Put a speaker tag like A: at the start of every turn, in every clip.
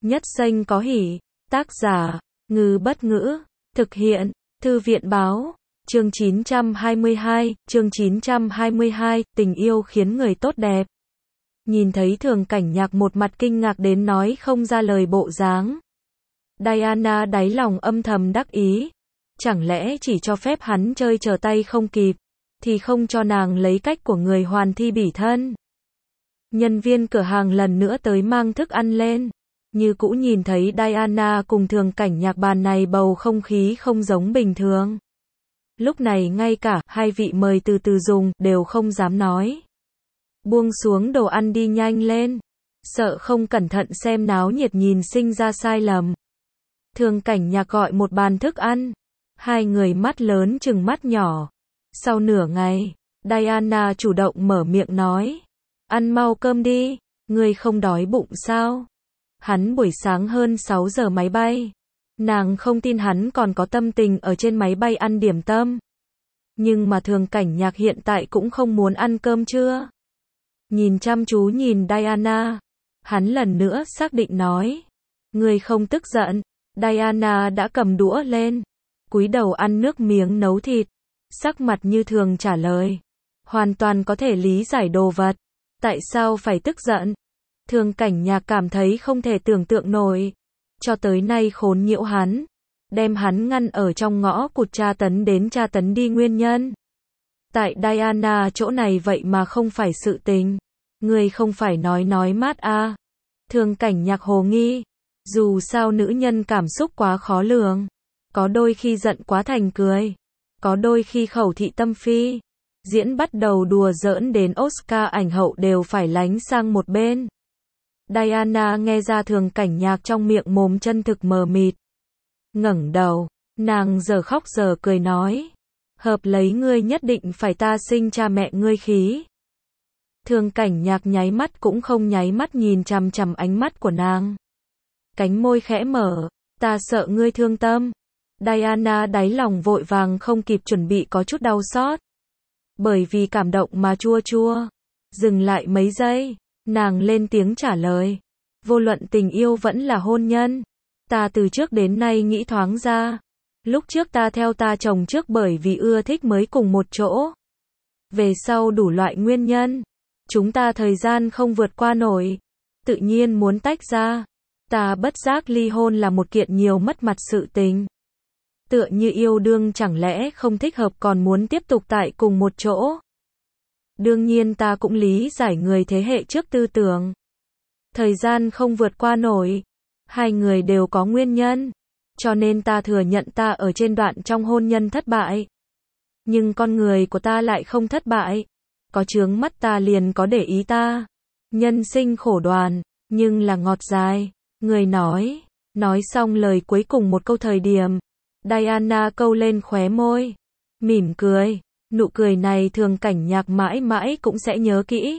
A: Nhất Xanh có hỉ. Tác giả, Ngư Bất Ngữ. Thực hiện, Thư viện Báo. Chương 922, tình yêu khiến người tốt đẹp. Nhìn thấy Thường Cảnh Nhạc một mặt kinh ngạc đến nói không ra lời bộ dáng. Diana đáy lòng âm thầm đắc ý. Chẳng lẽ chỉ cho phép hắn chơi trở tay không kịp, thì không cho nàng lấy cách của người hoàn thi bỉ thân. Nhân viên cửa hàng lần nữa tới mang thức ăn lên. Như cũ nhìn thấy Diana cùng Thường Cảnh Nhạc bàn này bầu không khí không giống bình thường. Lúc này ngay cả hai vị mời từ từ dùng đều không dám nói. Buông xuống đồ ăn đi nhanh lên. Sợ không cẩn thận xem náo nhiệt nhìn sinh ra sai lầm. Thường Cảnh Nhạc gọi một bàn thức ăn. Hai người mắt lớn chừng mắt nhỏ. Sau nửa ngày, Diana chủ động mở miệng nói. Ăn mau cơm đi, ngươi không đói bụng sao? Hắn buổi sáng hơn 6 giờ máy bay. Nàng không tin hắn còn có tâm tình ở trên máy bay ăn điểm tâm. Nhưng mà Thường Cảnh Nhạc hiện tại cũng không muốn ăn cơm trưa. Nhìn chăm chú nhìn Diana, hắn lần nữa xác định nói. Ngươi không tức giận. Diana đã cầm đũa lên, cúi đầu ăn nước miếng nấu thịt. Sắc mặt như thường trả lời. Hoàn toàn có thể lý giải đồ vật. Tại sao phải tức giận? Thường Cảnh Nhạc cảm thấy không thể tưởng tượng nổi. Cho tới nay khốn nhiễu hắn. Đem hắn ngăn ở trong ngõ cụt tra tấn đến tra tấn đi nguyên nhân. Tại Diana chỗ này vậy mà không phải sự tình. Người không phải nói mát à. Thường Cảnh Nhạc hồ nghi. Dù sao nữ nhân cảm xúc quá khó lường. Có đôi khi giận quá thành cười. Có đôi khi khẩu thị tâm phi. Diễn bắt đầu đùa giỡn đến Oscar ảnh hậu đều phải lánh sang một bên. Diana nghe ra Thường Cảnh Nhạc trong miệng mồm chân thực mờ mịt. Ngẩng đầu, nàng giờ khóc giờ cười nói. Hợp lấy ngươi nhất định phải ta sinh cha mẹ ngươi khí. Thường Cảnh Nhạc nháy mắt cũng không nháy mắt nhìn chằm chằm ánh mắt của nàng. Cánh môi khẽ mở, ta sợ ngươi thương tâm. Diana đáy lòng vội vàng không kịp chuẩn bị có chút đau xót. Bởi vì cảm động mà chua chua. Dừng lại mấy giây, nàng lên tiếng trả lời. Vô luận tình yêu vẫn là hôn nhân. Ta từ trước đến nay nghĩ thoáng ra. Lúc trước ta theo ta chồng trước bởi vì ưa thích mới cùng một chỗ. Về sau đủ loại nguyên nhân. Chúng ta thời gian không vượt qua nổi. Tự nhiên muốn tách ra. Ta bất giác ly hôn là một kiện nhiều mất mặt sự tình. Tựa như yêu đương chẳng lẽ không thích hợp còn muốn tiếp tục tại cùng một chỗ. Đương nhiên ta cũng lý giải người thế hệ trước tư tưởng. Thời gian không vượt qua nổi. Hai người đều có nguyên nhân. Cho nên ta thừa nhận ta ở trên đoạn trong hôn nhân thất bại. Nhưng con người của ta lại không thất bại. Có chướng mắt ta liền có để ý ta. Nhân sinh khổ đoàn, nhưng là ngọt dài. Người nói. Nói xong lời cuối cùng một câu thời điểm. Diana câu lên khóe môi. Mỉm cười. Nụ cười này Thường Cảnh Nhạc mãi mãi cũng sẽ nhớ kỹ.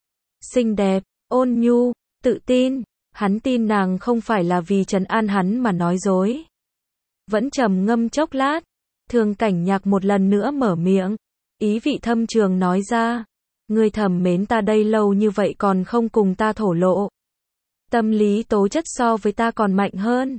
A: Xinh đẹp, ôn nhu, tự tin. Hắn tin nàng không phải là vì trấn an hắn mà nói dối. Vẫn trầm ngâm chốc lát. Thường Cảnh Nhạc một lần nữa mở miệng. Ý vị thâm trường nói ra. Ngươi thầm mến ta đây lâu như vậy còn không cùng ta thổ lộ. Tâm lý tố chất so với ta còn mạnh hơn.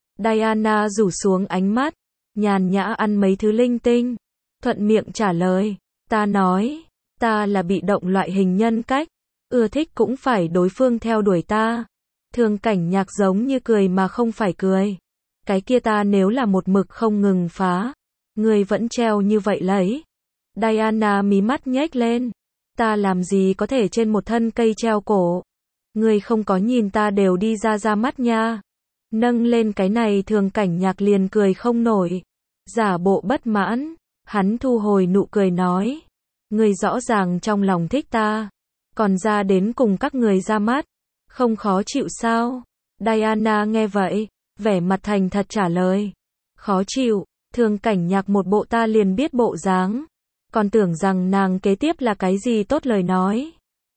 A: Diana rủ xuống ánh mắt. Nhàn nhã ăn mấy thứ linh tinh. Thuận miệng trả lời. Ta nói. Ta là bị động loại hình nhân cách. Ưa thích cũng phải đối phương theo đuổi ta. Thường Cảnh Nhạc giống như cười mà không phải cười. Cái kia ta nếu là một mực không ngừng phá. Ngươi vẫn treo như vậy lấy. Diana mí mắt nhếch lên. Ta làm gì có thể trên một thân cây treo cổ. Ngươi không có nhìn ta đều đi ra mắt nha. Nâng lên cái này Thường Cảnh Nhạc liền cười không nổi. Giả bộ bất mãn. Hắn thu hồi nụ cười nói. Ngươi rõ ràng trong lòng thích ta. Còn ra đến cùng các người ra mắt. Không khó chịu sao? Diana nghe vậy. Vẻ mặt thành thật trả lời. Khó chịu. Thường Cảnh Nhạc một bộ ta liền biết bộ dáng. Còn tưởng rằng nàng kế tiếp là cái gì tốt lời nói.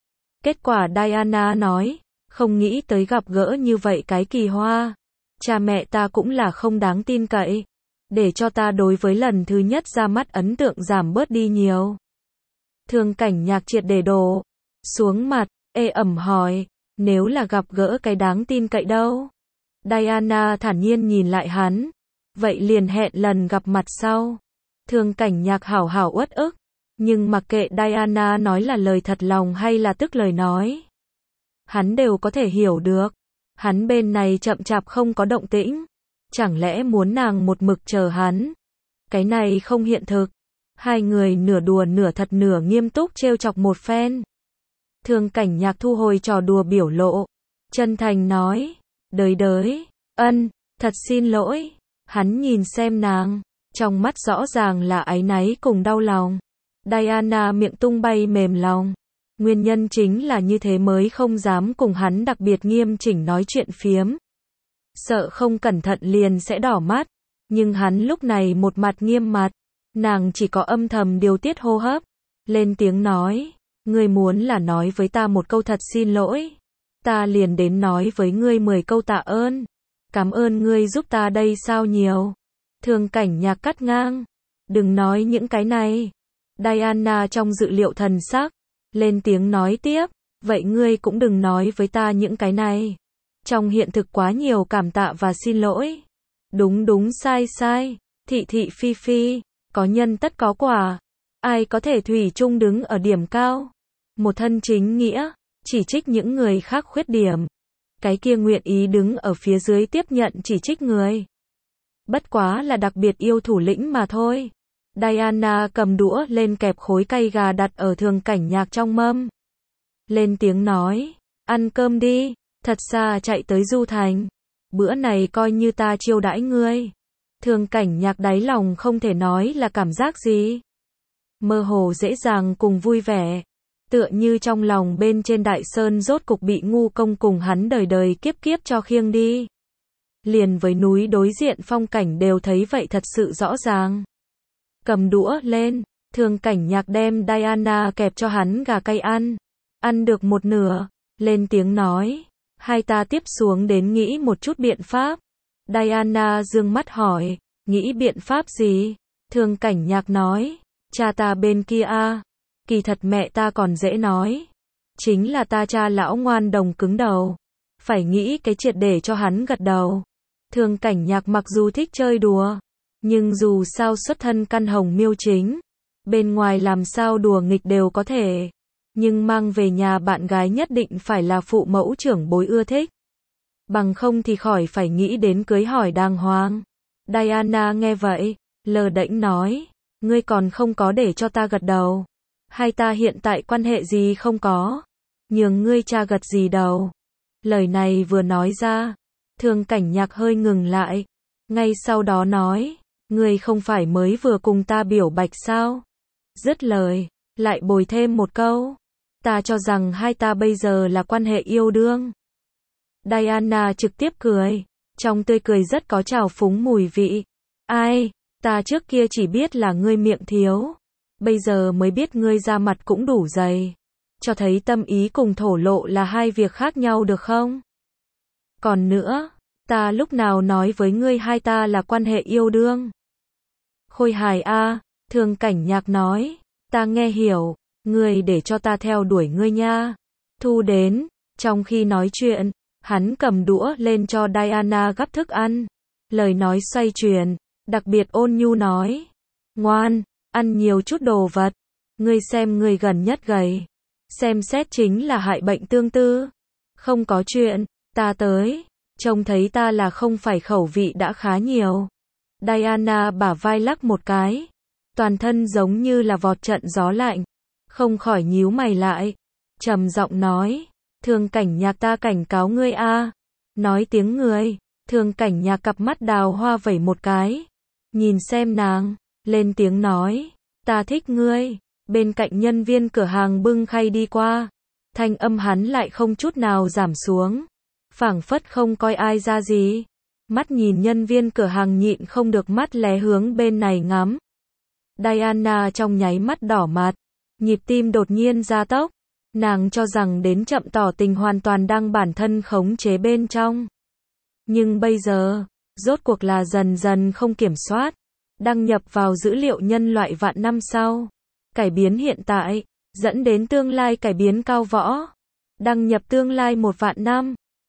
A: Kết quả Diana nói. Không nghĩ tới gặp gỡ như vậy cái kỳ hoa. Cha mẹ ta cũng là không đáng tin cậy. Để cho ta đối với lần thứ nhất ra mắt ấn tượng giảm bớt đi nhiều. Thường Cảnh Nhạc triệt để đổ xuống mặt, ê ẩm hỏi. Nếu là gặp gỡ cái đáng tin cậy đâu? Diana thản nhiên nhìn lại hắn. Vậy liền hẹn lần gặp mặt sau. Thường Cảnh Nhạc hảo hảo uất ức. Nhưng mặc kệ Diana nói là lời thật lòng hay là tức lời nói, hắn đều có thể hiểu được. Hắn bên này chậm chạp không có động tĩnh. Chẳng lẽ muốn nàng một mực chờ hắn? Cái này không hiện thực. Hai người nửa đùa nửa thật nửa nghiêm túc trêu chọc một phen. Thường Cảnh Nhạc thu hồi trò đùa biểu lộ. Chân thành nói. Đới đới. Ân, thật xin lỗi. Hắn nhìn xem nàng. Trong mắt rõ ràng là áy náy cùng đau lòng. Diana miệng tung bay mềm lòng. Nguyên nhân chính là như thế mới không dám cùng hắn đặc biệt nghiêm chỉnh nói chuyện phiếm. Sợ không cẩn thận liền sẽ đỏ mắt. Nhưng hắn lúc này một mặt nghiêm mặt. Nàng chỉ có âm thầm điều tiết hô hấp. Lên tiếng nói. Ngươi muốn là nói với ta một câu thật xin lỗi. Ta liền đến nói với ngươi 10 câu tạ ơn. Cảm ơn ngươi giúp ta đây sao nhiều. Thường Cảnh Nhạc cắt ngang. Đừng nói những cái này. Diana trong dự liệu thần sắc. Lên tiếng nói tiếp. Vậy ngươi cũng đừng nói với ta những cái này. Trong hiện thực quá nhiều cảm tạ và xin lỗi. Đúng đúng sai sai. Thị thị phi phi. Có nhân tất có quả. Ai có thể thủy chung đứng ở điểm cao. Một thân chính nghĩa. Chỉ trích những người khác khuyết điểm. Cái kia nguyện ý đứng ở phía dưới tiếp nhận chỉ trích người. Bất quá là đặc biệt yêu thủ lĩnh mà thôi. Diana cầm đũa lên kẹp khối cay gà đặt ở Thường Cảnh Nhạc trong mâm. Lên tiếng nói. Ăn cơm đi. Thật xa chạy tới Du Thành. Bữa này coi như ta chiêu đãi ngươi. Thường Cảnh Nhạc đáy lòng không thể nói là cảm giác gì. Mơ hồ dễ dàng cùng vui vẻ. Tựa như trong lòng bên trên đại sơn rốt cục bị ngu công cùng hắn đời đời kiếp kiếp cho khiêng đi. Liền với núi đối diện phong cảnh đều thấy vậy thật sự rõ ràng. Cầm đũa lên, Thường Cảnh Nhạc đem Diana kẹp cho hắn gà cay ăn. Ăn được một nửa, lên tiếng nói. Hai ta tiếp xuống đến nghĩ một chút biện pháp. Diana dương mắt hỏi. Nghĩ biện pháp gì? Thường Cảnh Nhạc nói. Cha ta bên kia a. Kỳ thật mẹ ta còn dễ nói. Chính là ta cha lão ngoan đồng cứng đầu. Phải nghĩ cái triệt để cho hắn gật đầu. Thường Cảnh Nhạc mặc dù thích chơi đùa. Nhưng dù sao xuất thân căn Hồng Miêu chính. Bên ngoài làm sao đùa nghịch đều có thể. Nhưng mang về nhà bạn gái nhất định phải là phụ mẫu trưởng bối ưa thích. Bằng không thì khỏi phải nghĩ đến cưới hỏi đàng hoàng. Diana nghe vậy, lờ đễnh nói. Ngươi còn không có để cho ta gật đầu. Hai ta hiện tại quan hệ gì không có. Nhường ngươi cha gật gì đầu. Lời này vừa nói ra. Thường Cảnh Nhạc hơi ngừng lại. Ngay sau đó nói. Ngươi không phải mới vừa cùng ta biểu bạch sao? Dứt lời, lại bồi thêm một câu. Ta cho rằng hai ta bây giờ là quan hệ yêu đương. Diana trực tiếp cười. Trong tươi cười rất có trào phúng mùi vị. Ai, ta trước kia chỉ biết là ngươi miệng thiếu. Bây giờ mới biết ngươi da mặt cũng đủ dày. Cho thấy tâm ý cùng thổ lộ là hai việc khác nhau được không? Còn nữa, ta lúc nào nói với ngươi hai ta là quan hệ yêu đương? Khôi hài a, Thường Cảnh Nhạc nói. Ta nghe hiểu, ngươi để cho ta theo đuổi ngươi nha. Thu đến, trong khi nói chuyện, hắn cầm đũa lên cho Diana gắp thức ăn. Lời nói xoay chuyển, đặc biệt ôn nhu nói. Ngoan, ăn nhiều chút đồ vật. Ngươi xem ngươi gần nhất gầy. Xem xét chính là hại bệnh tương tư. Không có chuyện, ta tới. Trông thấy ta là không phải khẩu vị đã khá nhiều. Diana bả vai lắc một cái. Toàn thân giống như là vọt trận gió lạnh. Không khỏi nhíu mày lại. Trầm giọng nói. Thường Cảnh Nhạc ta cảnh cáo ngươi a. Nói tiếng người. Thường Cảnh Nhạc cặp mắt đào hoa vẩy một cái. Nhìn xem nàng. Lên tiếng nói. Ta thích ngươi. Bên cạnh nhân viên cửa hàng bưng khay đi qua. Thanh âm hắn lại không chút nào giảm xuống. Phảng phất không coi ai ra gì. Mắt nhìn nhân viên cửa hàng nhịn không được mắt lé hướng bên này ngắm. Diana trong nháy mắt đỏ mặt. Nhịp tim đột nhiên gia tốc. Nàng cho rằng đến chậm tỏ tình hoàn toàn đang bản thân khống chế bên trong. Nhưng bây giờ, rốt cuộc là dần dần không kiểm soát. Đăng nhập vào dữ liệu nhân loại vạn năm sau. Cải biến hiện tại, dẫn đến tương lai cải biến cao võ. Đăng nhập tương lai 1 vạn năm.